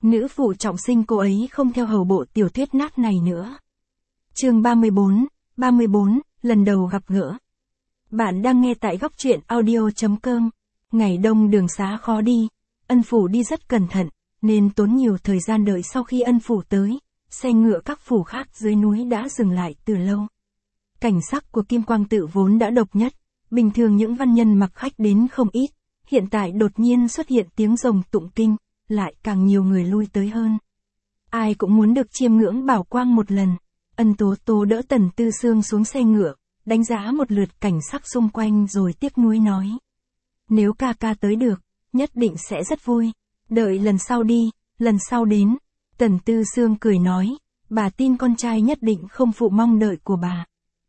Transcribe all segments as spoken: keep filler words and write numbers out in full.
nữ phụ trọng sinh cô ấy không theo hầu bộ tiểu thuyết nát này nữa. Chương ba mươi bốn, ba mươi bốn, lần đầu gặp gỡ. Bạn đang nghe tại góc truyện audio chấm com. Ngày đông đường xá khó đi, Ân Phủ đi rất cẩn thận, nên tốn nhiều thời gian đợi sau khi Ân Phủ tới, xe ngựa các phủ khác dưới núi đã dừng lại từ lâu. Cảnh sắc của Kim Quang Tự vốn đã độc nhất, bình thường những văn nhân mặc khách đến không ít, hiện tại đột nhiên xuất hiện tiếng rồng tụng kinh, lại càng nhiều người lui tới hơn. Ai cũng muốn được chiêm ngưỡng bảo quang một lần. Ân Tố Tố đỡ Tần Tư Sương xuống xe ngựa, đánh giá một lượt cảnh sắc xung quanh rồi tiếc nuối nói. Nếu ca ca tới được, nhất định sẽ rất vui. Đợi lần sau đi, lần sau đến. Tần Tư Sương cười nói, bà tin con trai nhất định không phụ mong đợi của bà.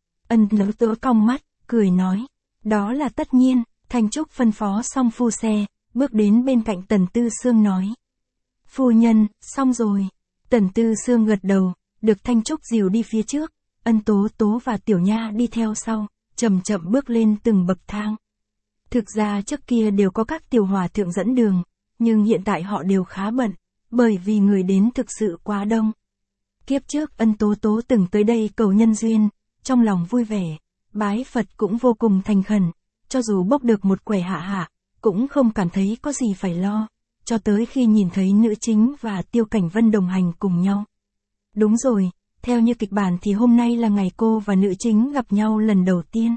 Ân Tố Tố cong mắt, cười nói, đó là tất nhiên. Thanh Trúc phân phó xong phu xe, bước đến bên cạnh Tần Tư Sương nói. Phu nhân, xong rồi. Tần Tư Sương gật đầu, được Thanh Trúc dìu đi phía trước, Ân Tố Tố và Tiểu Nha đi theo sau, chậm chậm bước lên từng bậc thang. Thực ra trước kia đều có các tiểu hòa thượng dẫn đường, nhưng hiện tại họ đều khá bận, bởi vì người đến thực sự quá đông. Kiếp trước Ân Tố Tố từng tới đây cầu nhân duyên, trong lòng vui vẻ, bái Phật cũng vô cùng thành khẩn, cho dù bốc được một quẻ hạ hạ, cũng không cảm thấy có gì phải lo, cho tới khi nhìn thấy nữ chính và Tiêu Cảnh Vân đồng hành cùng nhau. Đúng rồi, theo như kịch bản thì hôm nay là ngày cô và nữ chính gặp nhau lần đầu tiên.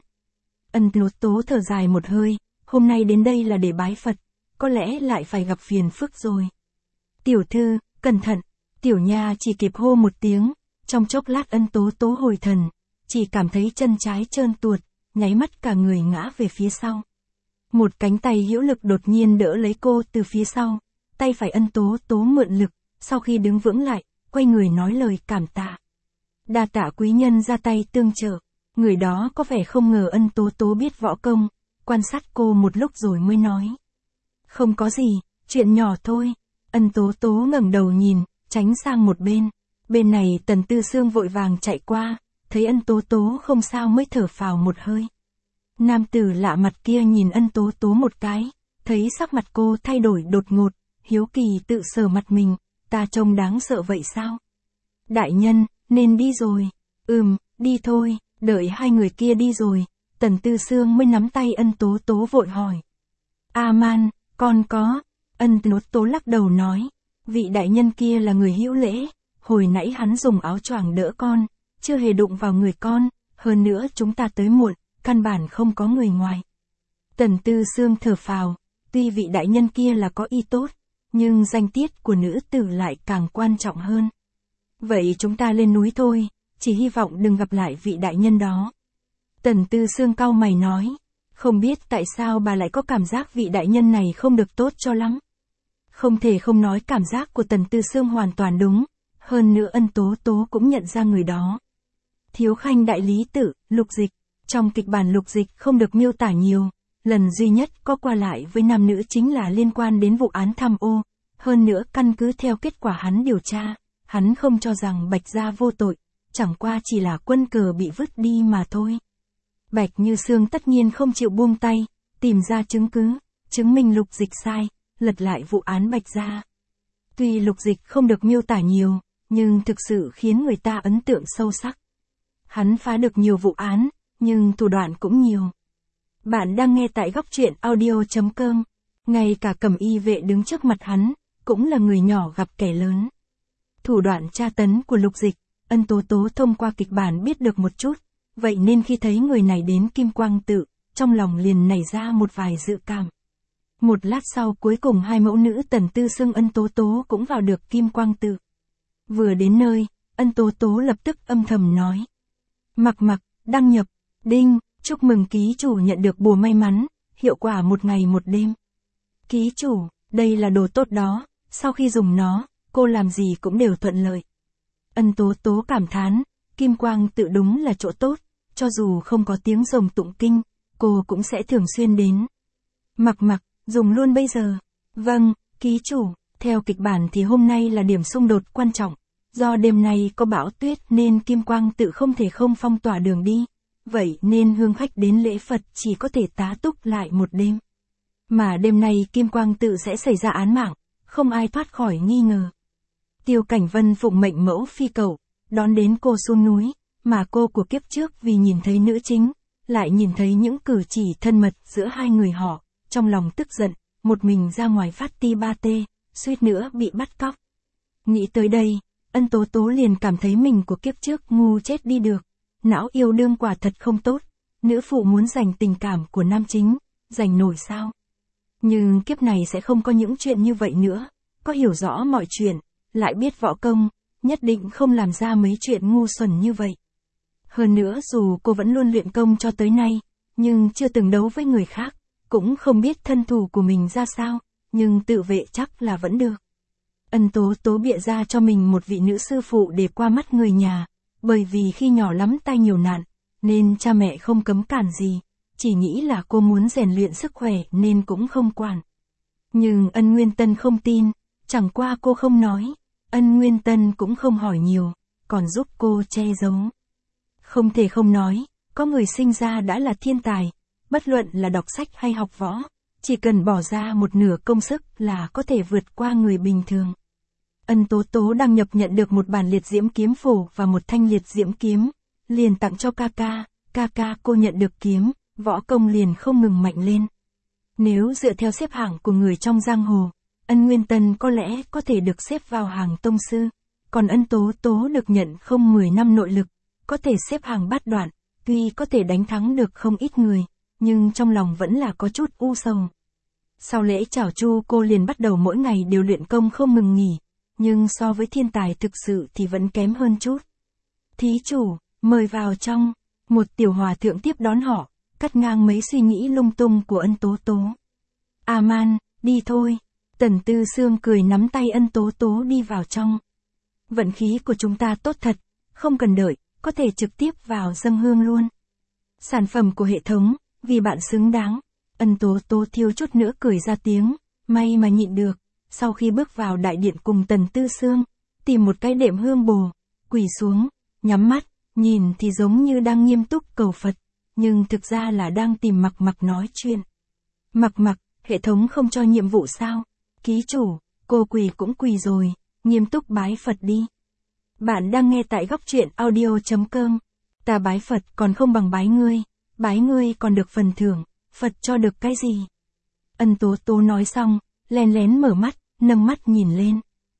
Ân Tố Tố thở dài một hơi, hôm nay đến đây là để bái Phật, có lẽ lại phải gặp phiền phức rồi. Tiểu thư, cẩn thận, Tiểu Nha chỉ kịp hô một tiếng, trong chốc lát Ân Tố Tố hồi thần, chỉ cảm thấy chân trái trơn tuột, nháy mắt cả người ngã về phía sau. Một cánh tay hữu lực đột nhiên đỡ lấy cô từ phía sau, tay phải Ân Tố Tố mượn lực, sau khi đứng vững lại, quay người nói lời cảm tạ. Đa tạ quý nhân ra tay tương trợ. Người đó có vẻ không ngờ Ân Tố Tố biết võ công, quan sát cô một lúc rồi mới nói. Không có gì, chuyện nhỏ thôi. Ân Tố Tố ngẩng đầu nhìn, tránh sang một bên. Bên này Tần Tư Sương vội vàng chạy qua, thấy Ân Tố Tố không sao mới thở phào một hơi. Nam tử lạ mặt kia nhìn Ân Tố Tố một cái, thấy sắc mặt cô thay đổi đột ngột, hiếu kỳ tự sờ mặt mình, ta trông đáng sợ vậy sao? Đại nhân, nên đi rồi. Ừm, đi thôi. Đợi hai người kia đi rồi, Tần Tư Sương mới nắm tay Ân Tố Tố vội hỏi. A Man, con có. Ân Tố Tố lắc đầu nói, vị đại nhân kia là người hữu lễ, hồi nãy hắn dùng áo choàng đỡ con, chưa hề đụng vào người con, hơn nữa chúng ta tới muộn, căn bản không có người ngoài. Tần Tư Sương thở phào, tuy vị đại nhân kia là có ý tốt, nhưng danh tiết của nữ tử lại càng quan trọng hơn. Vậy chúng ta lên núi thôi. Chỉ hy vọng đừng gặp lại vị đại nhân đó. Tần Tư Sương cau mày nói, không biết tại sao bà lại có cảm giác vị đại nhân này không được tốt cho lắm. Không thể không nói cảm giác của Tần Tư Sương hoàn toàn đúng, hơn nữa Ân Tố Tố cũng nhận ra người đó. Thiếu khanh đại lý tự, Lục Dịch, trong kịch bản Lục Dịch không được miêu tả nhiều, lần duy nhất có qua lại với nam nữ chính là liên quan đến vụ án tham ô, hơn nữa căn cứ theo kết quả hắn điều tra, hắn không cho rằng Bạch Gia vô tội. Chẳng qua chỉ là quân cờ bị vứt đi mà thôi. Bạch Như Sương tất nhiên không chịu buông tay, tìm ra chứng cứ, chứng minh Lục Dịch sai, lật lại vụ án Bạch Gia. Tuy Lục Dịch không được miêu tả nhiều, nhưng thực sự khiến người ta ấn tượng sâu sắc. Hắn phá được nhiều vụ án, nhưng thủ đoạn cũng nhiều. Bạn đang nghe tại góc truyện audio chấm com. Ngay cả Cẩm Y vệ đứng trước mặt hắn, cũng là người nhỏ gặp kẻ lớn. Thủ đoạn tra tấn của Lục Dịch, Ân Tố Tố thông qua kịch bản biết được một chút, vậy nên khi thấy người này đến Kim Quang Tự, trong lòng liền nảy ra một vài dự cảm. Một lát sau cuối cùng hai mẫu nữ Tần Tư Sương Ân Tố Tố cũng vào được Kim Quang Tự. Vừa đến nơi, Ân Tố Tố lập tức âm thầm nói. Mặc mặc, đăng nhập, đinh, chúc mừng ký chủ nhận được bùa may mắn, hiệu quả một ngày một đêm. Ký chủ, đây là đồ tốt đó, sau khi dùng nó, cô làm gì cũng đều thuận lợi. Ân Tố Tố cảm thán, Kim Quang Tự đúng là chỗ tốt, cho dù không có tiếng rồng tụng kinh, cô cũng sẽ thường xuyên đến. Mặc mặc, dùng luôn bây giờ. Vâng, ký chủ, theo kịch bản thì hôm nay là điểm xung đột quan trọng, do đêm nay có bão tuyết nên Kim Quang Tự không thể không phong tỏa đường đi, vậy nên hương khách đến lễ Phật chỉ có thể tá túc lại một đêm. Mà đêm nay Kim Quang Tự sẽ xảy ra án mạng, không ai thoát khỏi nghi ngờ. Tiêu Cảnh Vân phụng mệnh mẫu phi cầu, đón đến cô xuống núi, mà cô của kiếp trước vì nhìn thấy nữ chính, lại nhìn thấy những cử chỉ thân mật giữa hai người họ, trong lòng tức giận, một mình ra ngoài phát ti ba tê, suýt nữa bị bắt cóc. Nghĩ tới đây, Ân Tố Tố liền cảm thấy mình của kiếp trước ngu chết đi được, não yêu đương quả thật không tốt, nữ phụ muốn giành tình cảm của nam chính, giành nổi sao? Nhưng kiếp này sẽ không có những chuyện như vậy nữa, có hiểu rõ mọi chuyện, lại biết võ công, nhất định không làm ra mấy chuyện ngu xuẩn như vậy. Hơn nữa dù cô vẫn luôn luyện công cho tới nay, nhưng chưa từng đấu với người khác, cũng không biết thân thủ của mình ra sao, nhưng tự vệ chắc là vẫn được. Ân Tố Tố bịa ra cho mình một vị nữ sư phụ để qua mắt người nhà, bởi vì khi nhỏ lắm tai nhiều nạn, nên cha mẹ không cấm cản gì, chỉ nghĩ là cô muốn rèn luyện sức khỏe nên cũng không quản. Nhưng Ân Nguyên Tân không tin, chẳng qua cô không nói, Ân Nguyên Tân cũng không hỏi nhiều, còn giúp cô che giấu. Không thể không nói, có người sinh ra đã là thiên tài, bất luận là đọc sách hay học võ, chỉ cần bỏ ra một nửa công sức là có thể vượt qua người bình thường. Ân Tố Tố đang nhập nhận được một bản liệt diễm kiếm phổ và một thanh liệt diễm kiếm, liền tặng cho ca ca, ca ca cô nhận được kiếm, võ công liền không ngừng mạnh lên. Nếu dựa theo xếp hạng của người trong giang hồ, Ân Nguyên Tân có lẽ có thể được xếp vào hàng tông sư, còn Ân Tố Tố được nhận không mười năm nội lực, có thể xếp hàng bát đoạn, tuy có thể đánh thắng được không ít người, nhưng trong lòng vẫn là có chút u sầu. Sau lễ chào chu cô liền bắt đầu mỗi ngày đều luyện công không ngừng nghỉ, nhưng so với thiên tài thực sự thì vẫn kém hơn chút. Thí chủ, mời vào trong, một tiểu hòa thượng tiếp đón họ, cắt ngang mấy suy nghĩ lung tung của Ân Tố Tố. A Man, đi thôi. Tần Tư Sương cười nắm tay Ân Tố Tố đi vào trong. Vận khí của chúng ta tốt thật, không cần đợi, có thể trực tiếp vào dâng hương luôn. Sản phẩm của hệ thống, vì bạn xứng đáng. Ân Tố Tố thiếu chút nữa cười ra tiếng, may mà nhịn được. Sau khi bước vào đại điện cùng Tần Tư Sương, tìm một cái đệm hương bồ, quỳ xuống, nhắm mắt, nhìn thì giống như đang nghiêm túc cầu Phật, nhưng thực ra là đang tìm Mặc Mặc nói chuyện. Mặc Mặc, hệ thống không cho nhiệm vụ sao? Ký chủ, cô quỳ cũng quỳ rồi, nghiêm túc bái Phật đi. Bạn đang nghe tại góc truyện audio chấm com. Ta bái Phật còn không bằng bái ngươi, bái ngươi còn được phần thưởng, Phật cho được cái gì? Ân Tố Tố nói xong, lén lén mở mắt, nâng mắt nhìn lên.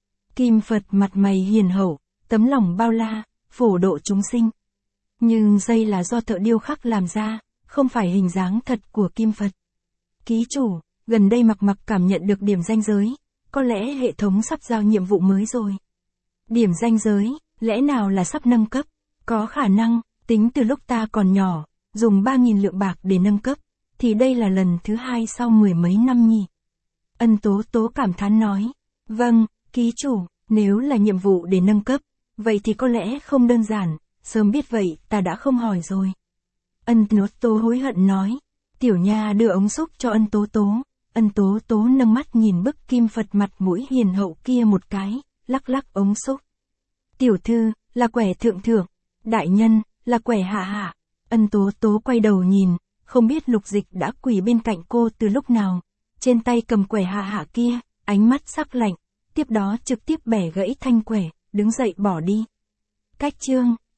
Kim Phật mặt mày hiền hậu, tấm lòng bao la, phổ độ chúng sinh. Nhưng dây là do thợ điêu khắc làm ra, không phải hình dáng thật của Kim Phật. Ký chủ, gần đây Mặc Mặc cảm nhận được điểm ranh giới, có lẽ hệ thống sắp giao nhiệm vụ mới rồi. Điểm ranh giới, lẽ nào là sắp nâng cấp? Có khả năng, tính từ lúc ta còn nhỏ, dùng ba nghìn lượng bạc để nâng cấp, thì đây là lần thứ hai sau mười mấy năm nhỉ. Ân Tố Tố cảm thán nói, vâng, ký chủ, nếu là nhiệm vụ để nâng cấp, vậy thì có lẽ không đơn giản, sớm biết vậy ta đã không hỏi rồi. Ân Tố Tố hối hận nói, tiểu nha đưa ống xúc cho Ân Tố Tố, Ân Tố Tố nâng mắt nhìn bức Kim Phật mặt mũi hiền hậu kia một cái, lắc lắc ống xúc. Tiểu thư, là quẻ thượng thượng, đại nhân, là quẻ hạ hạ. Ân Tố Tố quay đầu nhìn, không biết Lục Dịch đã quỳ bên cạnh cô từ lúc nào, trên tay cầm quẻ hạ hạ kia, ánh mắt sắc lạnh, tiếp đó trực tiếp bẻ gãy thanh quẻ, đứng dậy bỏ đi. Cách chương